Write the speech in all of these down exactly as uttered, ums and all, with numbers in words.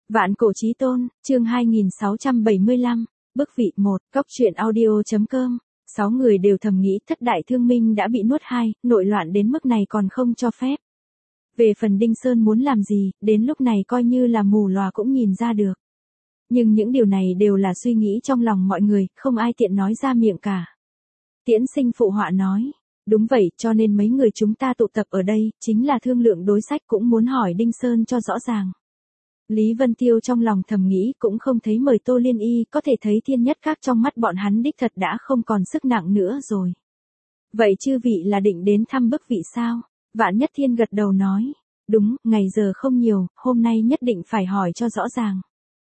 Vạn cổ chí tôn, chương hai nghìn sáu trăm bảy mươi lăm, bức vị một, cốc truyện audio.com. Sáu người đều thầm nghĩ thất đại thương minh đã bị nuốt hai, nội loạn đến mức này còn không cho phép. Về phần Đinh Sơn muốn làm gì, đến lúc này coi như là mù lòa cũng nhìn ra được. Nhưng những điều này đều là suy nghĩ trong lòng mọi người, không ai tiện nói ra miệng cả. Tiễn Sinh phụ họa nói, đúng vậy, cho nên mấy người chúng ta tụ tập ở đây, chính là thương lượng đối sách, cũng muốn hỏi Đinh Sơn cho rõ ràng. Lý Vân Tiêu trong lòng thầm nghĩ, cũng không thấy mời Tô Liên Y, có thể thấy thiên nhất các trong mắt bọn hắn đích thật đã không còn sức nặng nữa rồi. Vậy chư vị là định đến thăm bức vị sao? Vạn Nhất Thiên gật đầu nói, đúng, ngày giờ không nhiều, hôm nay nhất định phải hỏi cho rõ ràng.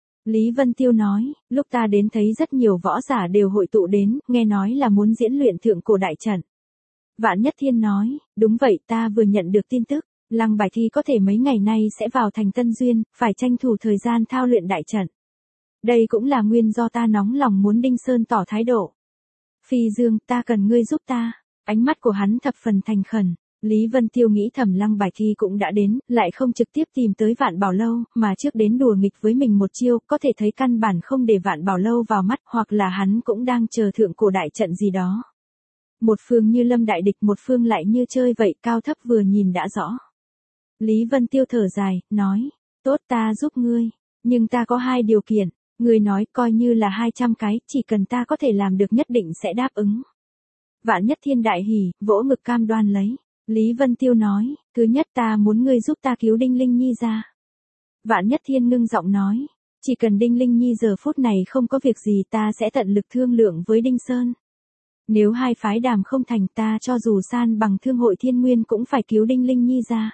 Lý Vân Tiêu nói, lúc ta đến thấy rất nhiều võ giả đều hội tụ đến, nghe nói là muốn diễn luyện thượng cổ đại trận. Vạn Nhất Thiên nói, đúng vậy, ta vừa nhận được tin tức, Lăng Bài Thi có thể mấy ngày nay sẽ vào thành Tân Duyên, phải tranh thủ thời gian thao luyện đại trận. Đây cũng là nguyên do ta nóng lòng muốn Đinh Sơn tỏ thái độ. Phi Dương, ta cần ngươi giúp ta. Ánh mắt của hắn thập phần thành khẩn. Lý Vân Tiêu nghĩ thầm Lăng Bài Thi cũng đã đến, lại không trực tiếp tìm tới Vạn Bảo Lâu, mà trước đến đùa nghịch với mình một chiêu, có thể thấy căn bản không để Vạn Bảo Lâu vào mắt, hoặc là hắn cũng đang chờ thượng cổ đại trận gì đó. Một phương như lâm đại địch, một phương lại như chơi vậy, cao thấp vừa nhìn đã rõ. Lý Vân Tiêu thở dài, nói, tốt, ta giúp ngươi, nhưng ta có hai điều kiện. Ngươi nói coi như là hai trăm cái, chỉ cần ta có thể làm được nhất định sẽ đáp ứng. Vạn Nhất Thiên đại hỉ, vỗ ngực cam đoan lấy. Lý Vân Tiêu nói, thứ nhất ta muốn ngươi giúp ta cứu Đinh Linh Nhi ra. Vạn Nhất Thiên ngưng giọng nói, chỉ cần Đinh Linh Nhi giờ phút này không có việc gì, ta sẽ tận lực thương lượng với Đinh Sơn. Nếu hai phái đàm không thành, ta cho dù san bằng thương hội Thiên Nguyên cũng phải cứu Đinh Linh Nhi ra.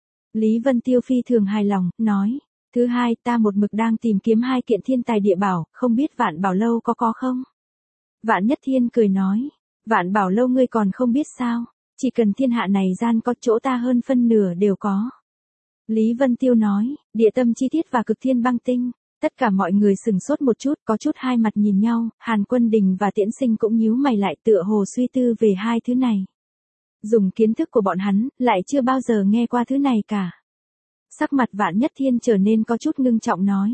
Lý Vân Tiêu phi thường hài lòng, nói, thứ hai ta một mực đang tìm kiếm hai kiện thiên tài địa bảo, không biết Vạn Bảo Lâu có có không? Vạn Nhất Thiên cười nói, Vạn Bảo Lâu ngươi còn không biết sao, chỉ cần thiên hạ này gian có chỗ ta hơn phân nửa đều có. Lý Vân Tiêu nói, địa tâm chi tiết và cực thiên băng tinh. Tất cả mọi người sừng sốt một chút, có chút hai mặt nhìn nhau, Hàn Quân Đình và Tiễn Sinh cũng nhíu mày lại, tựa hồ suy tư về hai thứ này. Dùng kiến thức của bọn hắn, lại chưa bao giờ nghe qua thứ này cả. Sắc mặt Vạn Nhất Thiên trở nên có chút ngưng trọng nói.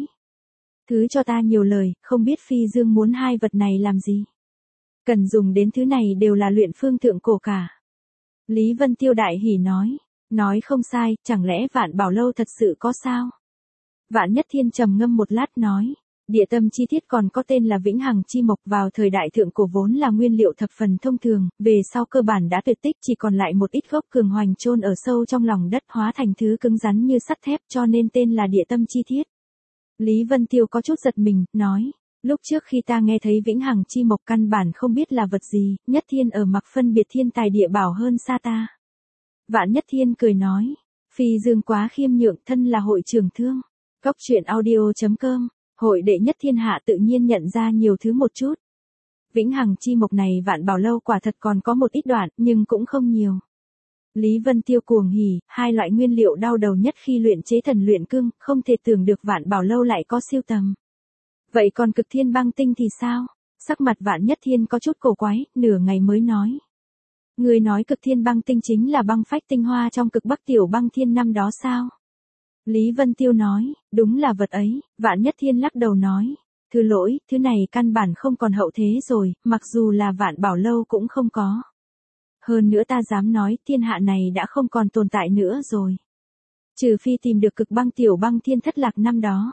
Thứ cho ta nhiều lời, không biết Phi Dương muốn hai vật này làm gì. Cần dùng đến thứ này đều là luyện phương thượng cổ cả. Lý Vân Tiêu đại hỉ nói. Nói không sai, chẳng lẽ Vạn Bảo Lâu thật sự có sao? Vạn Nhất Thiên trầm ngâm một lát nói. Địa tâm chi tiết còn có tên là Vĩnh Hằng Chi Mộc, vào thời đại thượng cổ vốn là nguyên liệu thập phần thông thường, về sau cơ bản đã tuyệt tích, chỉ còn lại một ít gốc cường hoành chôn ở sâu trong lòng đất, hóa thành thứ cứng rắn như sắt thép, cho nên tên là địa tâm chi tiết. Lý Vân Tiêu có chút giật mình, nói, lúc trước khi ta nghe thấy Vĩnh Hằng Chi Mộc căn bản không biết là vật gì, Nhất Thiên ở mặc phân biệt thiên tài địa bảo hơn xa ta. Vạn Nhất Thiên cười nói, Phi Dương quá khiêm nhượng, thân là hội trưởng thương. Cốc truyện audio.com. Hội đệ nhất thiên hạ tự nhiên nhận ra nhiều thứ một chút. Vĩnh Hằng Chi Mộc này Vạn Bảo Lâu quả thật còn có một ít đoạn, nhưng cũng không nhiều. Lý Vân Tiêu cuồng hỉ, hai loại nguyên liệu đau đầu nhất khi luyện chế thần luyện cương, không thể tưởng được Vạn Bảo Lâu lại có siêu tầm. Vậy còn cực thiên băng tinh thì sao? Sắc mặt Vạn Nhất Thiên có chút cổ quái, nửa ngày mới nói. Người nói cực thiên băng tinh chính là băng phách tinh hoa trong cực bắc tiểu băng thiên năm đó sao? Lý Vân Tiêu nói, đúng là vật ấy. Vạn Nhất Thiên lắc đầu nói, thứ lỗi, thứ này căn bản không còn hậu thế rồi, mặc dù là Vạn Bảo Lâu cũng không có. Hơn nữa ta dám nói, thiên hạ này đã không còn tồn tại nữa rồi. Trừ phi tìm được cực băng tiểu băng thiên thất lạc năm đó.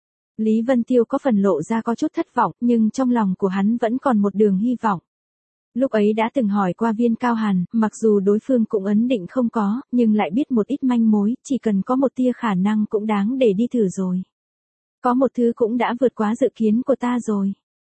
Lý Vân Tiêu có phần lộ ra có chút thất vọng, nhưng trong lòng của hắn vẫn còn một đường hy vọng. Lúc ấy đã từng hỏi qua Viên Cao Hàn, mặc dù đối phương cũng ấn định không có, nhưng lại biết một ít manh mối, chỉ cần có một tia khả năng cũng đáng để đi thử rồi. Có một thứ cũng đã vượt quá dự kiến của ta rồi.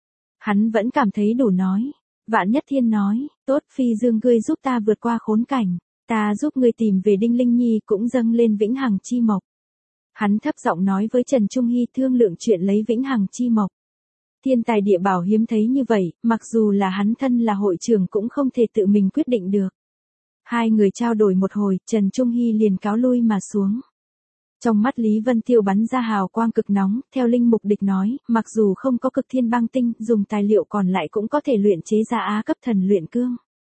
Hắn vẫn cảm thấy đủ nói. Vạn Nhất Thiên nói, tốt, Phi Dương ngươi giúp ta vượt qua khốn cảnh, ta giúp ngươi tìm về Đinh Linh Nhi, cũng dâng lên Vĩnh Hằng Chi Mộc. Hắn thấp giọng nói với Trần Trung Hy thương lượng chuyện lấy Vĩnh Hằng Chi Mộc. Thiên tài địa bảo hiếm thấy như vậy, mặc dù là hắn thân là hội trưởng cũng không thể tự mình quyết định được. Hai người trao đổi một hồi, Trần Trung Hy liền cáo lui mà xuống. Trong mắt Lý Vân Tiêu bắn ra hào quang cực nóng, theo linh mục địch nói, mặc dù không có cực thiên băng tinh, dùng tài liệu còn lại cũng có thể luyện chế ra á cấp thần luyện cương.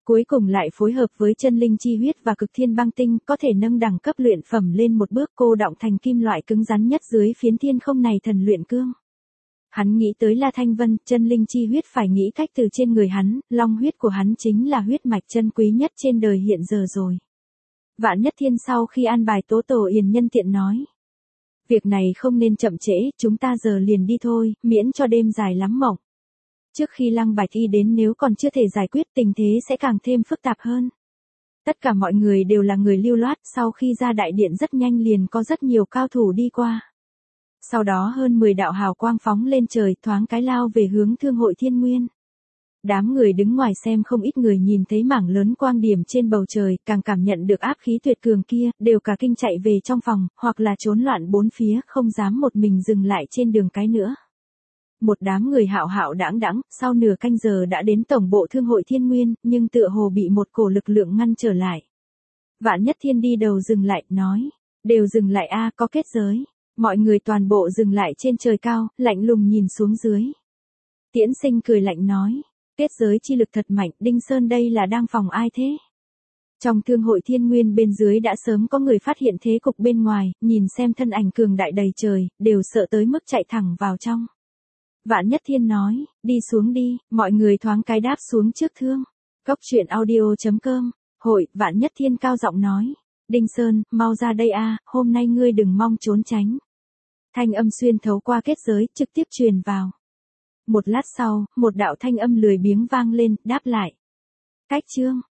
Cuối cùng lại phối hợp với chân linh chi huyết và cực thiên băng tinh, có thể nâng đẳng cấp luyện phẩm lên một bước, cô đọng thành kim loại cứng rắn nhất dưới phiến thiên không này thần luyện cương. Hắn nghĩ tới La Thanh Vân, chân linh chi huyết phải nghĩ cách từ trên người hắn, long huyết của hắn chính là huyết mạch chân quý nhất trên đời hiện giờ rồi. Vạn Nhất Thiên sau khi an bài Tố Tổ Yền nhân tiện nói. Việc này không nên chậm trễ, chúng ta giờ liền đi thôi, miễn cho đêm dài lắm mộng. Trước khi Lăng Bạch Y đến nếu còn chưa thể giải quyết tình thế sẽ càng thêm phức tạp hơn. Tất cả mọi người đều là người lưu loát, sau khi ra đại điện rất nhanh liền có rất nhiều cao thủ đi qua. Sau đó hơn mười đạo hào quang phóng lên trời, thoáng cái lao về hướng Thương hội Thiên Nguyên. Đám người đứng ngoài xem không ít người nhìn thấy mảng lớn quang điểm trên bầu trời, càng cảm nhận được áp khí tuyệt cường kia, đều cả kinh chạy về trong phòng, hoặc là trốn loạn bốn phía, không dám một mình dừng lại trên đường cái nữa. Một đám người hạo hạo đãng đãng, sau nửa canh giờ đã đến tổng bộ Thương hội Thiên Nguyên, nhưng tựa hồ bị một cổ lực lượng ngăn trở lại. Vạn Nhất Thiên đi đầu dừng lại, nói, đều dừng lại a, có kết giới. Mọi người toàn bộ dừng lại trên trời cao, lạnh lùng nhìn xuống dưới. Tiễn Sinh cười lạnh nói, kết giới chi lực thật mạnh, Đinh Sơn đây là đang phòng ai thế? Trong Thương hội Thiên Nguyên bên dưới đã sớm có người phát hiện thế cục bên ngoài, nhìn xem thân ảnh cường đại đầy trời, đều sợ tới mức chạy thẳng vào trong. Vạn Nhất Thiên nói, đi xuống đi, mọi người thoáng cái đáp xuống trước thương. Cốc truyện audio chấm com, hội, Vạn Nhất Thiên cao giọng nói, Đinh Sơn, mau ra đây a, hôm nay ngươi đừng mong trốn tránh. Thanh âm xuyên thấu qua kết giới, trực tiếp truyền vào. Một lát sau, một đạo thanh âm lười biếng vang lên, đáp lại. Cách chương.